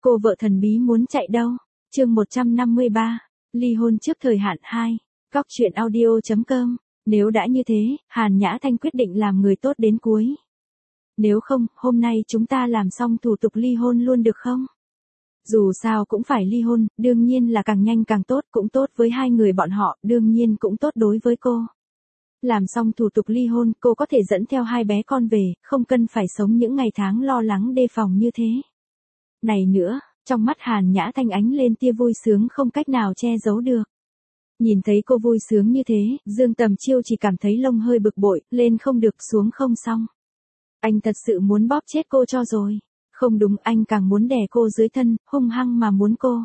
Cô vợ thần bí muốn chạy đâu? Chương 153, ly hôn trước thời hạn 2. Góc truyện audio.com. Nếu đã như thế, Hàn Nhã Thanh quyết định làm người tốt đến cuối. Nếu không, hôm nay chúng ta làm xong thủ tục ly hôn luôn được không? Dù sao cũng phải ly hôn, đương nhiên là càng nhanh càng tốt, cũng tốt với hai người bọn họ, đương nhiên cũng tốt đối với cô. Làm xong thủ tục ly hôn, cô có thể dẫn theo hai bé con về, không cần phải sống những ngày tháng lo lắng đề phòng như thế. Này nữa, trong mắt Hàn Nhã Thanh ánh lên tia vui sướng không cách nào che giấu được. Nhìn thấy cô vui sướng như thế, Dương Tầm Chiêu chỉ cảm thấy lông hơi bực bội, lên không được xuống không xong. Anh thật sự muốn bóp chết cô cho rồi. Không đúng, anh càng muốn đè cô dưới thân, hung hăng mà muốn cô.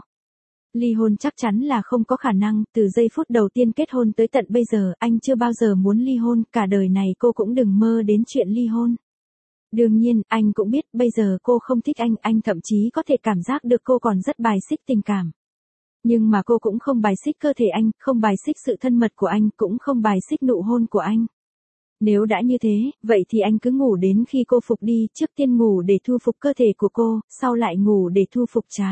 Ly hôn chắc chắn là không có khả năng, từ giây phút đầu tiên kết hôn tới tận bây giờ, anh chưa bao giờ muốn ly hôn, cả đời này cô cũng đừng mơ đến chuyện ly hôn. Đương nhiên, anh cũng biết bây giờ cô không thích anh thậm chí có thể cảm giác được cô còn rất bài xích tình cảm. Nhưng mà cô cũng không bài xích cơ thể anh, không bài xích sự thân mật của anh, cũng không bài xích nụ hôn của anh. Nếu đã như thế, vậy thì anh cứ ngủ đến khi cô phục đi, trước tiên ngủ để thu phục cơ thể của cô, sau lại ngủ để thu phục trái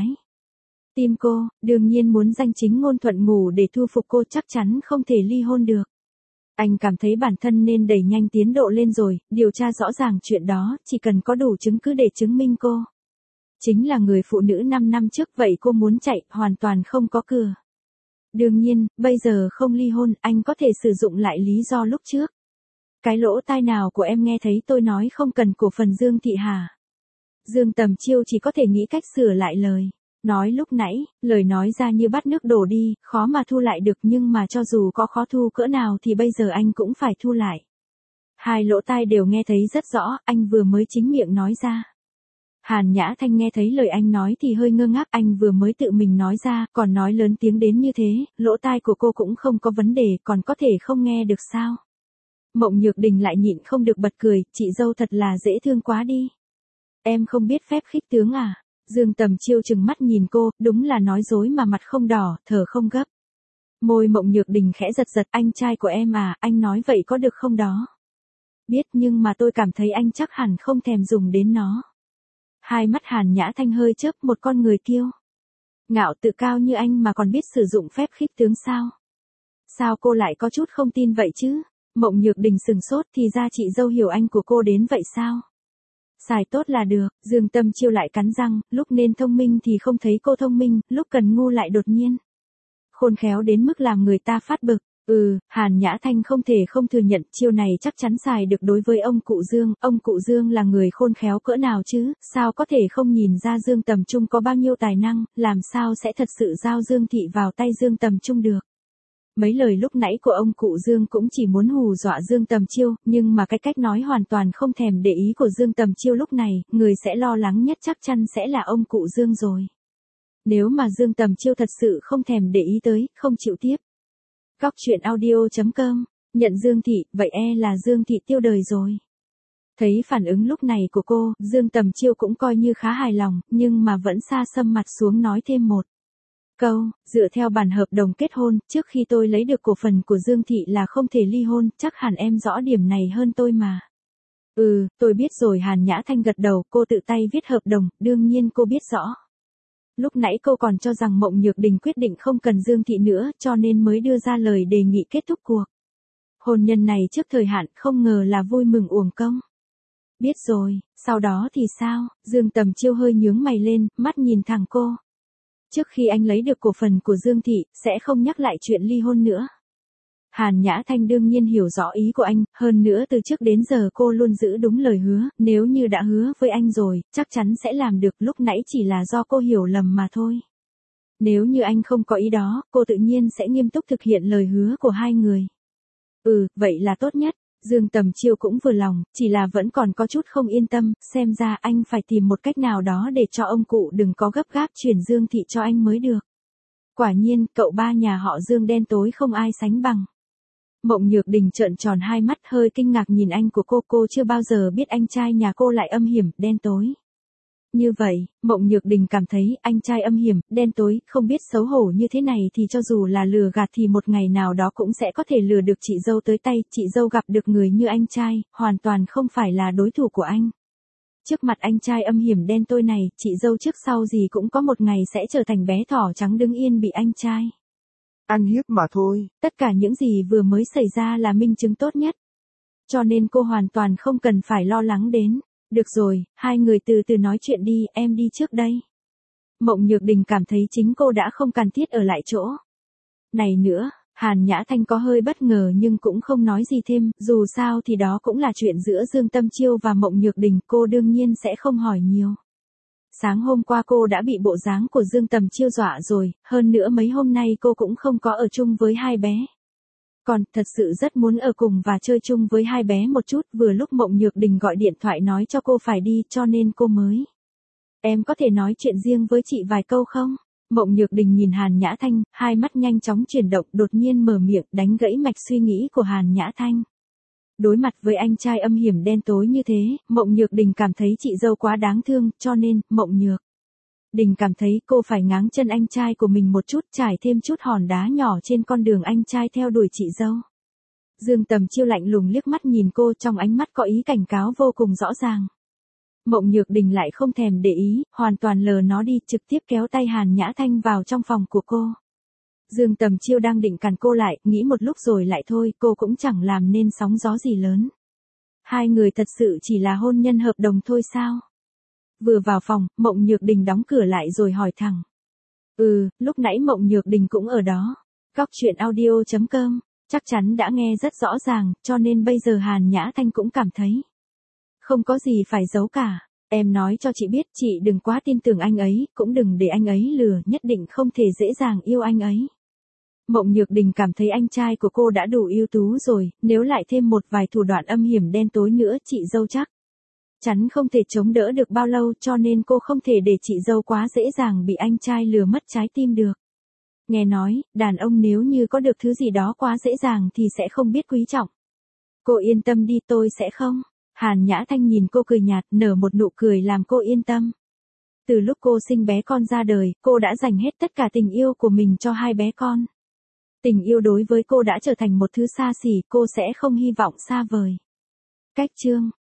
tim cô, đương nhiên muốn danh chính ngôn thuận ngủ để thu phục cô, chắc chắn không thể ly hôn được. Anh cảm thấy bản thân nên đẩy nhanh tiến độ lên rồi, điều tra rõ ràng chuyện đó, chỉ cần có đủ chứng cứ để chứng minh cô chính là người phụ nữ 5 năm trước, vậy cô muốn chạy, hoàn toàn không có cửa. Đương nhiên, bây giờ không ly hôn, anh có thể sử dụng lại lý do lúc trước. Cái lỗ tai nào của em nghe thấy tôi nói không cần cổ phần Dương Thị hả? Dương Tầm Chiêu chỉ có thể nghĩ cách sửa lại lời nói lúc nãy, lời nói ra như bắt nước đổ đi, khó mà thu lại được, nhưng mà cho dù có khó thu cỡ nào thì bây giờ anh cũng phải thu lại. Hai lỗ tai đều nghe thấy rất rõ, anh vừa mới chính miệng nói ra. Hàn Nhã Thanh nghe thấy lời anh nói thì hơi ngơ ngác, anh vừa mới tự mình nói ra, còn nói lớn tiếng đến như thế, lỗ tai của cô cũng không có vấn đề, còn có thể không nghe được sao? Mộng Nhược Đình lại nhịn không được bật cười, chị dâu thật là dễ thương quá đi. Em không biết phép khích tướng à? Dương Tầm Chiêu trừng mắt nhìn cô, đúng là nói dối mà mặt không đỏ, thở không gấp. Môi Mộng Nhược Đình khẽ giật giật, anh trai của em à, anh nói vậy có được không đó? Biết, nhưng mà tôi cảm thấy anh chắc hẳn không thèm dùng đến nó. Hai mắt Hàn Nhã Thanh hơi chớp, một con người kiêu ngạo tự cao như anh mà còn biết sử dụng phép khích tướng sao? Sao cô lại có chút không tin vậy chứ? Mộng Nhược Đình sừng sốt, thì ra chị dâu hiểu anh của cô đến vậy sao? Xài tốt là được, Dương Tầm Chiêu lại cắn răng, lúc nên thông minh thì không thấy cô thông minh, lúc cần ngu lại đột nhiên khôn khéo đến mức làm người ta phát bực. Hàn Nhã Thanh không thể không thừa nhận, chiêu này chắc chắn xài được đối với ông cụ Dương là người khôn khéo cỡ nào chứ, sao có thể không nhìn ra Dương Tầm Trung có bao nhiêu tài năng, làm sao sẽ thật sự giao Dương Thị vào tay Dương Tầm Trung được. Mấy lời lúc nãy của ông cụ Dương cũng chỉ muốn hù dọa Dương Tầm Chiêu, nhưng mà cái cách nói hoàn toàn không thèm để ý của Dương Tầm Chiêu lúc này, người sẽ lo lắng nhất chắc chắn sẽ là ông cụ Dương rồi. Nếu mà Dương Tầm Chiêu thật sự không thèm để ý tới, không chịu tiếp. Góc truyện audio.com, nhận Dương Thị, vậy là Dương Thị tiêu đời rồi. Thấy phản ứng lúc này của cô, Dương Tầm Chiêu cũng coi như khá hài lòng, nhưng mà vẫn sa sâm mặt xuống nói thêm một câu, dựa theo bản hợp đồng kết hôn, trước khi tôi lấy được cổ phần của Dương Thị là không thể ly hôn, chắc hẳn em rõ điểm này hơn tôi mà. Tôi biết rồi. Hàn Nhã Thanh gật đầu, cô tự tay viết hợp đồng, đương nhiên cô biết rõ. Lúc nãy cô còn cho rằng Mộng Nhược Đình quyết định không cần Dương Thị nữa, cho nên mới đưa ra lời đề nghị kết thúc cuộc hôn nhân này trước thời hạn, không ngờ là vui mừng uổng công. Biết rồi, sau đó thì sao? Dương Tầm Chiêu hơi nhướng mày lên, mắt nhìn thẳng cô. Trước khi anh lấy được cổ phần của Dương Thị, sẽ không nhắc lại chuyện ly hôn nữa. Hàn Nhã Thanh đương nhiên hiểu rõ ý của anh, hơn nữa từ trước đến giờ cô luôn giữ đúng lời hứa, nếu như đã hứa với anh rồi, chắc chắn sẽ làm được, lúc nãy chỉ là do cô hiểu lầm mà thôi. Nếu như anh không có ý đó, cô tự nhiên sẽ nghiêm túc thực hiện lời hứa của hai người. Vậy là tốt nhất. Dương Tầm Chiêu cũng vừa lòng, chỉ là vẫn còn có chút không yên tâm, xem ra anh phải tìm một cách nào đó để cho ông cụ đừng có gấp gáp chuyển Dương Thị cho anh mới được. Quả nhiên, cậu ba nhà họ Dương đen tối không ai sánh bằng. Mộng Nhược Đình trợn tròn hai mắt hơi kinh ngạc nhìn anh của cô chưa bao giờ biết anh trai nhà cô lại âm hiểm, đen tối. Như vậy, Mộng Nhược Đình cảm thấy anh trai âm hiểm, đen tối, không biết xấu hổ như thế này thì cho dù là lừa gạt thì một ngày nào đó cũng sẽ có thể lừa được chị dâu tới tay, chị dâu gặp được người như anh trai, hoàn toàn không phải là đối thủ của anh. Trước mặt anh trai âm hiểm đen tôi này, chị dâu trước sau gì cũng có một ngày sẽ trở thành bé thỏ trắng đứng yên bị anh trai ăn hiếp mà thôi. Tất cả những gì vừa mới xảy ra là minh chứng tốt nhất. Cho nên cô hoàn toàn không cần phải lo lắng đến. Được rồi, hai người từ từ nói chuyện đi, em đi trước đây. Mộng Nhược Đình cảm thấy chính cô đã không cần thiết ở lại chỗ này nữa. Hàn Nhã Thanh có hơi bất ngờ nhưng cũng không nói gì thêm, dù sao thì đó cũng là chuyện giữa Dương Tâm Chiêu và Mộng Nhược Đình, cô đương nhiên sẽ không hỏi nhiều. Sáng hôm qua cô đã bị bộ dáng của Dương Tầm Chiêu dọa rồi, hơn nữa mấy hôm nay cô cũng không có ở chung với hai bé. Còn, thật sự rất muốn ở cùng và chơi chung với hai bé một chút, vừa lúc Mộng Nhược Đình gọi điện thoại nói cho cô phải đi cho nên cô mới. Em có thể nói chuyện riêng với chị vài câu không? Mộng Nhược Đình nhìn Hàn Nhã Thanh, hai mắt nhanh chóng chuyển động, đột nhiên mở miệng đánh gãy mạch suy nghĩ của Hàn Nhã Thanh. Đối mặt với anh trai âm hiểm đen tối như thế, Mộng Nhược Đình cảm thấy chị dâu quá đáng thương, cho nên, Mộng Nhược Đình cảm thấy cô phải ngáng chân anh trai của mình một chút, trải thêm chút hòn đá nhỏ trên con đường anh trai theo đuổi chị dâu. Dương Tầm Chiêu lạnh lùng liếc mắt nhìn cô, trong ánh mắt có ý cảnh cáo vô cùng rõ ràng. Mộng Nhược Đình lại không thèm để ý, hoàn toàn lờ nó đi, trực tiếp kéo tay Hàn Nhã Thanh vào trong phòng của cô. Dương Tầm Chiêu đang định cản cô lại, nghĩ một lúc rồi lại thôi, cô cũng chẳng làm nên sóng gió gì lớn. Hai người thật sự chỉ là hôn nhân hợp đồng thôi sao? Vừa vào phòng, Mộng Nhược Đình đóng cửa lại rồi hỏi thẳng. Lúc nãy Mộng Nhược Đình cũng ở đó. Góc chuyện audio.com, chắc chắn đã nghe rất rõ ràng, cho nên bây giờ Hàn Nhã Thanh cũng cảm thấy không có gì phải giấu cả. Em nói cho chị biết, chị đừng quá tin tưởng anh ấy, cũng đừng để anh ấy lừa, nhất định không thể dễ dàng yêu anh ấy. Mộng Nhược Đình cảm thấy anh trai của cô đã đủ ưu tú rồi, nếu lại thêm một vài thủ đoạn âm hiểm đen tối nữa, chị dâu chắc chắn không thể chống đỡ được bao lâu, cho nên cô không thể để chị dâu quá dễ dàng bị anh trai lừa mất trái tim được. Nghe nói, đàn ông nếu như có được thứ gì đó quá dễ dàng thì sẽ không biết quý trọng. Cô yên tâm đi, tôi sẽ không. Hàn Nhã Thanh nhìn cô cười nhạt, nở một nụ cười làm cô yên tâm. Từ lúc cô sinh bé con ra đời, cô đã dành hết tất cả tình yêu của mình cho hai bé con. Tình yêu đối với cô đã trở thành một thứ xa xỉ, cô sẽ không hy vọng xa vời. Cách chương